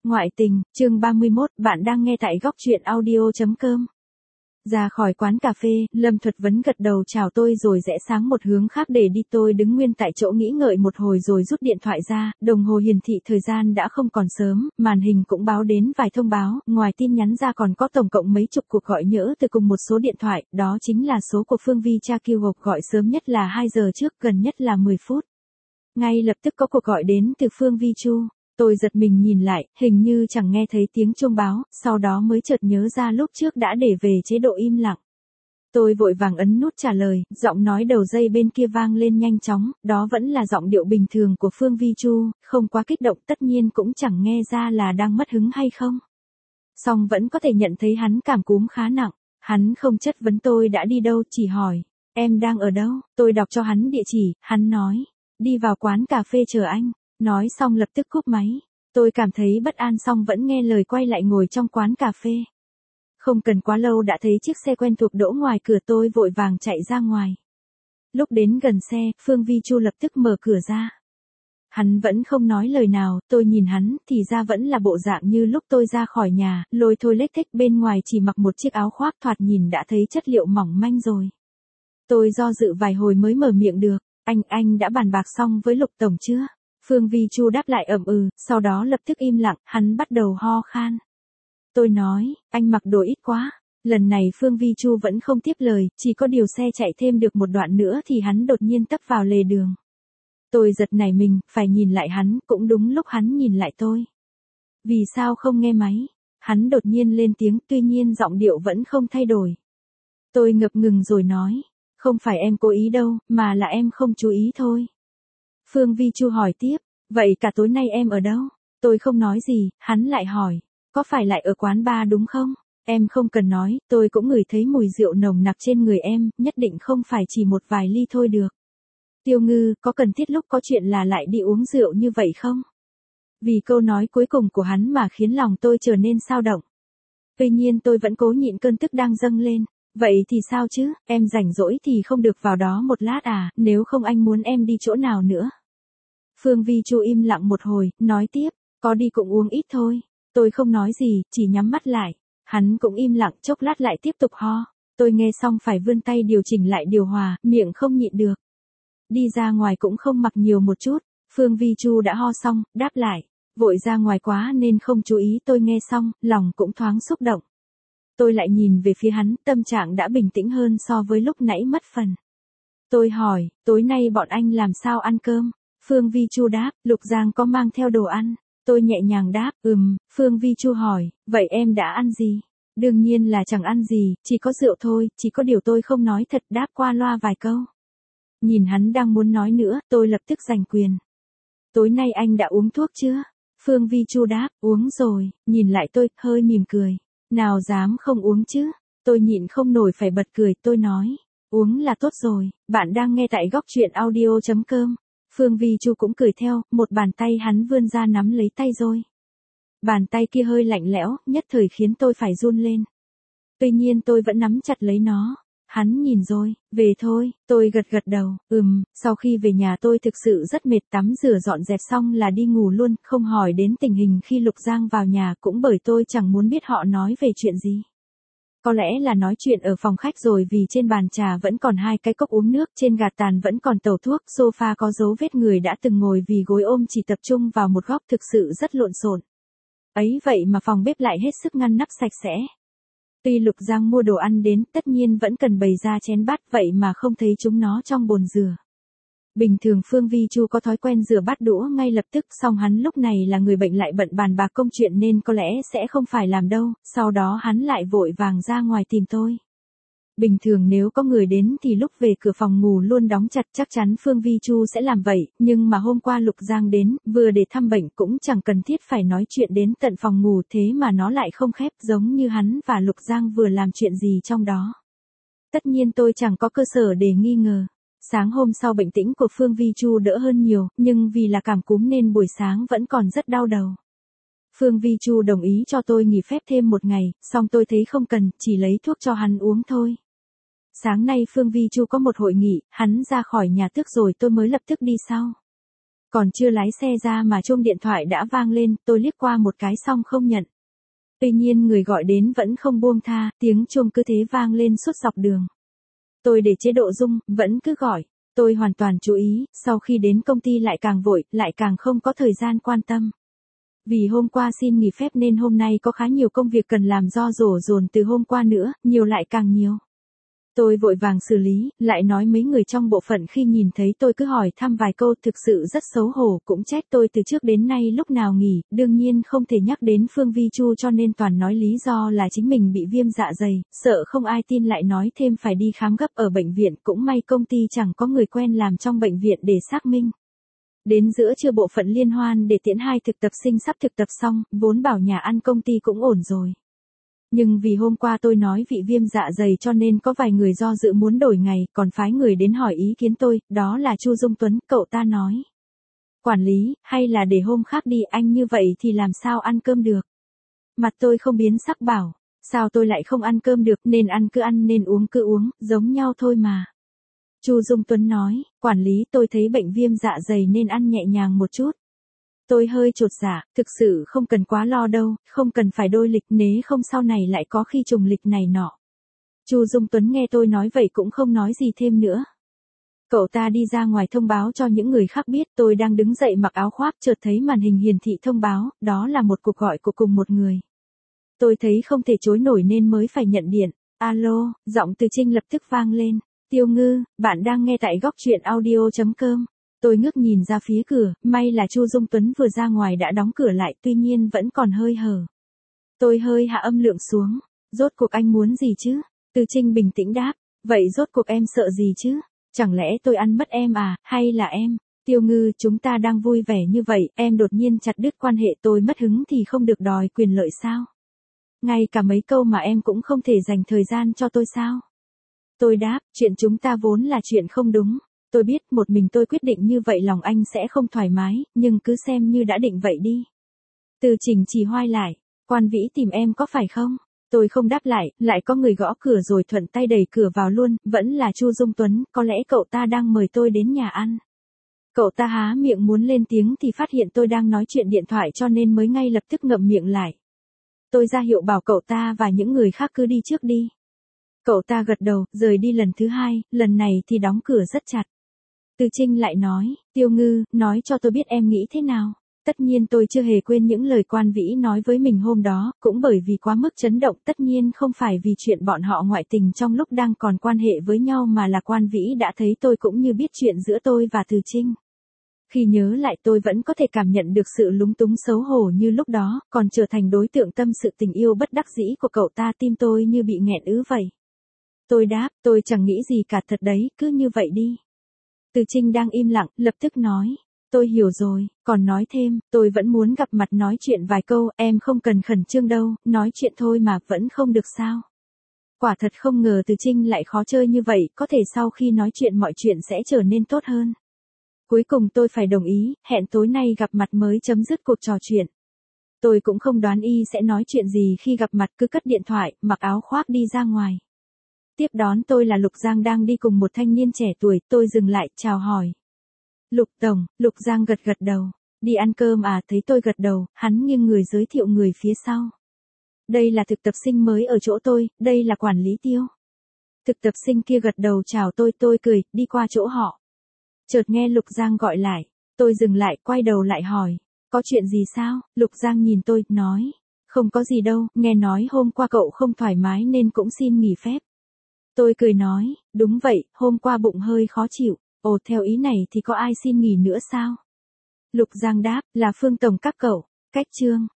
Ngoại tình, chương 31, bạn đang nghe tại góc truyện audio.com. Ra khỏi quán cà phê, Lâm Thuật Vấn gật đầu chào tôi rồi rẽ sang một hướng khác để đi. Tôi đứng nguyên tại chỗ nghĩ ngợi một hồi rồi rút điện thoại ra, đồng hồ hiển thị thời gian đã không còn sớm, màn hình cũng báo đến vài thông báo, ngoài tin nhắn ra còn có tổng cộng mấy chục cuộc gọi nhỡ từ cùng một số điện thoại, đó chính là số của Phương Vi Cha kêu gọi sớm nhất là 2 giờ trước, gần nhất là 10 phút. Ngay lập tức có cuộc gọi đến từ Phương Vi Chu. Tôi giật mình nhìn lại, hình như chẳng nghe thấy tiếng chuông báo, sau đó mới chợt nhớ ra lúc trước đã để về chế độ im lặng. Tôi vội vàng ấn nút trả lời, giọng nói đầu dây bên kia vang lên nhanh chóng, đó vẫn là giọng điệu bình thường của Phương Vi Chu, không quá kích động, tất nhiên cũng chẳng nghe ra là đang mất hứng hay không. Song vẫn có thể nhận thấy hắn cảm cúm khá nặng, hắn không chất vấn tôi đã đi đâu, chỉ hỏi, em đang ở đâu, tôi đọc cho hắn địa chỉ, hắn nói, đi vào quán cà phê chờ anh. Nói xong lập tức cúp máy. Tôi cảm thấy bất an xong vẫn nghe lời quay lại ngồi trong quán cà phê. Không cần quá lâu đã thấy chiếc xe quen thuộc đỗ ngoài cửa, tôi vội vàng chạy ra ngoài. Lúc đến gần xe, Phương Vi Chu lập tức mở cửa ra. Hắn vẫn không nói lời nào, tôi nhìn hắn thì ra vẫn là bộ dạng như lúc tôi ra khỏi nhà, lôi thôi lết thích, bên ngoài chỉ mặc một chiếc áo khoác thoạt nhìn đã thấy chất liệu mỏng manh rồi. Tôi do dự vài hồi mới mở miệng được, anh đã bàn bạc xong với Lục Tổng chưa? Phương Vi Chu đáp lại ậm ừ, sau đó lập tức im lặng, hắn bắt đầu ho khan. Tôi nói, anh mặc đồ ít quá. Lần này Phương Vi Chu vẫn không tiếp lời, chỉ có điều xe chạy thêm được một đoạn nữa thì hắn đột nhiên tấp vào lề đường. Tôi giật nảy mình, phải nhìn lại hắn, cũng đúng lúc hắn nhìn lại tôi. Vì sao không nghe máy? Hắn đột nhiên lên tiếng, tuy nhiên giọng điệu vẫn không thay đổi. Tôi ngập ngừng rồi nói, không phải em cố ý đâu, mà là em không chú ý thôi. Phương Vi Chu hỏi tiếp, vậy cả tối nay em ở đâu? Tôi không nói gì, hắn lại hỏi, có phải lại ở quán bar đúng không? Em không cần nói, tôi cũng ngửi thấy mùi rượu nồng nặc trên người em, nhất định không phải chỉ một vài ly thôi được. Tiêu Ngư, có cần thiết lúc có chuyện là lại đi uống rượu như vậy không? Vì câu nói cuối cùng của hắn mà khiến lòng tôi trở nên xao động. Tuy nhiên tôi vẫn cố nhịn cơn tức đang dâng lên. Vậy thì sao chứ, em rảnh rỗi thì không được vào đó một lát à, nếu không anh muốn em đi chỗ nào nữa? Phương Vi Chu im lặng một hồi, nói tiếp, có đi cũng uống ít thôi. Tôi không nói gì, chỉ nhắm mắt lại. Hắn cũng im lặng chốc lát lại tiếp tục ho. Tôi nghe xong phải vươn tay điều chỉnh lại điều hòa, miệng không nhịn được. Đi ra ngoài cũng không mặc nhiều một chút. Phương Vi Chu đã ho xong, đáp lại. Vội ra ngoài quá nên không chú ý. Tôi nghe xong, lòng cũng thoáng xúc động. Tôi lại nhìn về phía hắn, tâm trạng đã bình tĩnh hơn so với lúc nãy mất phần. Tôi hỏi, tối nay bọn anh làm sao ăn cơm? Phương Vi Chu đáp, Lục Giang có mang theo đồ ăn. Tôi nhẹ nhàng đáp, Phương Vi Chu hỏi, vậy em đã ăn gì? Đương nhiên là chẳng ăn gì, chỉ có rượu thôi, chỉ có điều tôi không nói thật, đáp qua loa vài câu. Nhìn hắn đang muốn nói nữa, tôi lập tức giành quyền. Tối nay anh đã uống thuốc chưa? Phương Vi Chu đáp, uống rồi, nhìn lại tôi, hơi mỉm cười. Nào dám không uống chứ? Tôi nhịn không nổi phải bật cười, tôi nói, uống là tốt rồi, bạn đang nghe tại góc truyện audio.com. Phương Vi Chu cũng cười theo, một bàn tay hắn vươn ra nắm lấy tay rồi. Bàn tay kia hơi lạnh lẽo, nhất thời khiến tôi phải run lên. Tuy nhiên tôi vẫn nắm chặt lấy nó. Hắn nhìn rồi, về thôi, tôi gật đầu, sau khi về nhà tôi thực sự rất mệt, tắm rửa dọn dẹp xong là đi ngủ luôn, không hỏi đến tình hình khi Lục Giang vào nhà, cũng bởi tôi chẳng muốn biết họ nói về chuyện gì. Có lẽ là nói chuyện ở phòng khách rồi, vì trên bàn trà vẫn còn 2 cái cốc uống nước, trên gạt tàn vẫn còn tẩu thuốc, sofa có dấu vết người đã từng ngồi vì gối ôm chỉ tập trung vào một góc, thực sự rất lộn xộn. Ấy vậy mà phòng bếp lại hết sức ngăn nắp sạch sẽ. Tuy Lục Giang mua đồ ăn đến, tất nhiên vẫn cần bày ra chén bát, vậy mà không thấy chúng nó trong bồn rửa. Bình thường Phương Vi Chu có thói quen rửa bát đũa ngay lập tức, song hắn lúc này là người bệnh lại bận bàn bạc công chuyện nên có lẽ sẽ không phải làm đâu, sau đó hắn lại vội vàng ra ngoài tìm tôi. Bình thường nếu có người đến thì lúc về cửa phòng ngủ luôn đóng chặt, chắc chắn Phương Vi Chu sẽ làm vậy, nhưng mà hôm qua Lục Giang đến, vừa để thăm bệnh cũng chẳng cần thiết phải nói chuyện đến tận phòng ngủ, thế mà nó lại không khép, giống như hắn và Lục Giang vừa làm chuyện gì trong đó. Tất nhiên tôi chẳng có cơ sở để nghi ngờ. Sáng hôm sau bệnh tĩnh của Phương Vi Chu đỡ hơn nhiều, nhưng vì là cảm cúm nên buổi sáng vẫn còn rất đau đầu. Phương Vi Chu đồng ý cho tôi nghỉ phép thêm một ngày, song tôi thấy không cần, chỉ lấy thuốc cho hắn uống thôi. Sáng nay Phương Vi Chu có một hội nghị, hắn ra khỏi nhà trước rồi tôi mới lập tức đi sau. Còn chưa lái xe ra mà chuông điện thoại đã vang lên, tôi liếc qua một cái xong không nhận. Tuy nhiên người gọi đến vẫn không buông tha, tiếng chuông cứ thế vang lên suốt dọc đường. Tôi để chế độ rung, vẫn cứ gọi. Tôi hoàn toàn chú ý, sau khi đến công ty lại càng vội, lại càng không có thời gian quan tâm. Vì hôm qua xin nghỉ phép nên hôm nay có khá nhiều công việc cần làm do rổ dồn từ hôm qua nữa, nhiều lại càng nhiều. Tôi vội vàng xử lý, lại nói mấy người trong bộ phận khi nhìn thấy tôi cứ hỏi thăm vài câu thực sự rất xấu hổ, cũng trách tôi từ trước đến nay lúc nào nghỉ, đương nhiên không thể nhắc đến Phương Vi Chu cho nên toàn nói lý do là chính mình bị viêm dạ dày, sợ không ai tin lại nói thêm phải đi khám gấp ở bệnh viện, cũng may công ty chẳng có người quen làm trong bệnh viện để xác minh. Đến giữa trưa bộ phận liên hoan để tiễn 2 thực tập sinh sắp thực tập xong, vốn bảo nhà ăn công ty cũng ổn rồi. Nhưng vì hôm qua tôi nói bị viêm dạ dày cho nên có vài người do dự muốn đổi ngày, còn phái người đến hỏi ý kiến tôi, đó là Chu Dung Tuấn, cậu ta nói. Quản lý, hay là để hôm khác đi, anh như vậy thì làm sao ăn cơm được? Mặt tôi không biến sắc bảo, sao tôi lại không ăn cơm được, nên ăn cứ ăn nên uống cứ uống, giống nhau thôi mà. Chu Dung Tuấn nói, quản lý tôi thấy bệnh viêm dạ dày nên ăn nhẹ nhàng một chút. Tôi hơi chột dạ, thực sự không cần quá lo đâu, không cần phải đôi lịch nếu không sau này lại có khi trùng lịch này nọ. Chu Dung Tuấn nghe tôi nói vậy cũng không nói gì thêm nữa. Cậu ta đi ra ngoài thông báo cho những người khác biết tôi đang đứng dậy mặc áo khoác, chợt thấy màn hình hiển thị thông báo, đó là một cuộc gọi của cùng một người. Tôi thấy không thể chối nổi nên mới phải nhận điện. Alo, giọng từ Trinh lập tức vang lên. Tiêu Ngư, bạn đang nghe tại góc truyện audio.com. Tôi ngước nhìn ra phía cửa, may là Chu Dung Tuấn vừa ra ngoài đã đóng cửa lại, tuy nhiên vẫn còn hơi hở. Tôi hơi hạ âm lượng xuống. Rốt cuộc anh muốn gì chứ? Từ Trinh bình tĩnh đáp. Vậy rốt cuộc em sợ gì chứ? Chẳng lẽ tôi ăn mất em à, hay là em? Tiêu Ngư, chúng ta đang vui vẻ như vậy, em đột nhiên chặt đứt quan hệ tôi mất hứng thì không được đòi quyền lợi sao? Ngay cả mấy câu mà em cũng không thể dành thời gian cho tôi sao? Tôi đáp, chuyện chúng ta vốn là chuyện không đúng. Tôi biết một mình tôi quyết định như vậy lòng anh sẽ không thoải mái, nhưng cứ xem như đã định vậy đi. Từ Trình chỉ hoai lại, Quan Vĩ tìm em có phải không? Tôi không đáp lại có người gõ cửa rồi thuận tay đẩy cửa vào luôn, vẫn là Chu Dung Tuấn, có lẽ cậu ta đang mời tôi đến nhà ăn. Cậu ta há miệng muốn lên tiếng thì phát hiện tôi đang nói chuyện điện thoại cho nên mới ngay lập tức ngậm miệng lại. Tôi ra hiệu bảo cậu ta và những người khác cứ đi trước đi. Cậu ta gật đầu, rời đi lần thứ 2, lần này thì đóng cửa rất chặt. Từ Trinh lại nói, Tiêu Ngư, nói cho tôi biết em nghĩ thế nào. Tất nhiên tôi chưa hề quên những lời Quan Vĩ nói với mình hôm đó, cũng bởi vì quá mức chấn động, tất nhiên không phải vì chuyện bọn họ ngoại tình trong lúc đang còn quan hệ với nhau mà là Quan Vĩ đã thấy tôi cũng như biết chuyện giữa tôi và Từ Trinh. Khi nhớ lại tôi vẫn có thể cảm nhận được sự lúng túng xấu hổ như lúc đó, còn trở thành đối tượng tâm sự tình yêu bất đắc dĩ của cậu ta, tim tôi như bị nghẹn ứ vậy. Tôi đáp, tôi chẳng nghĩ gì cả thật đấy, cứ như vậy đi. Từ Trinh đang im lặng, lập tức nói. Tôi hiểu rồi, còn nói thêm, tôi vẫn muốn gặp mặt nói chuyện vài câu, em không cần khẩn trương đâu, nói chuyện thôi mà, vẫn không được sao. Quả thật không ngờ Từ Trinh lại khó chơi như vậy, có thể sau khi nói chuyện mọi chuyện sẽ trở nên tốt hơn. Cuối cùng tôi phải đồng ý, hẹn tối nay gặp mặt mới chấm dứt cuộc trò chuyện. Tôi cũng không đoán y sẽ nói chuyện gì khi gặp mặt, cứ cất điện thoại, mặc áo khoác đi ra ngoài. Tiếp đón tôi là Lục Giang đang đi cùng một thanh niên trẻ tuổi, tôi dừng lại, chào hỏi. Lục Tổng, Lục Giang gật gật đầu. Đi ăn cơm à, thấy tôi gật đầu, hắn nghiêng người giới thiệu người phía sau. Đây là thực tập sinh mới ở chỗ tôi, đây là quản lý Tiêu. Thực tập sinh kia gật đầu chào tôi cười, đi qua chỗ họ. Chợt nghe Lục Giang gọi lại, tôi dừng lại, quay đầu lại hỏi. Có chuyện gì sao? Lục Giang nhìn tôi, nói. Không có gì đâu, nghe nói hôm qua cậu không thoải mái nên cũng xin nghỉ phép. Tôi cười nói, đúng vậy, hôm qua bụng hơi khó chịu. Ồ, theo ý này thì có ai xin nghỉ nữa sao? Lục Giang đáp, là Phương Tổng các cậu. Cách chương.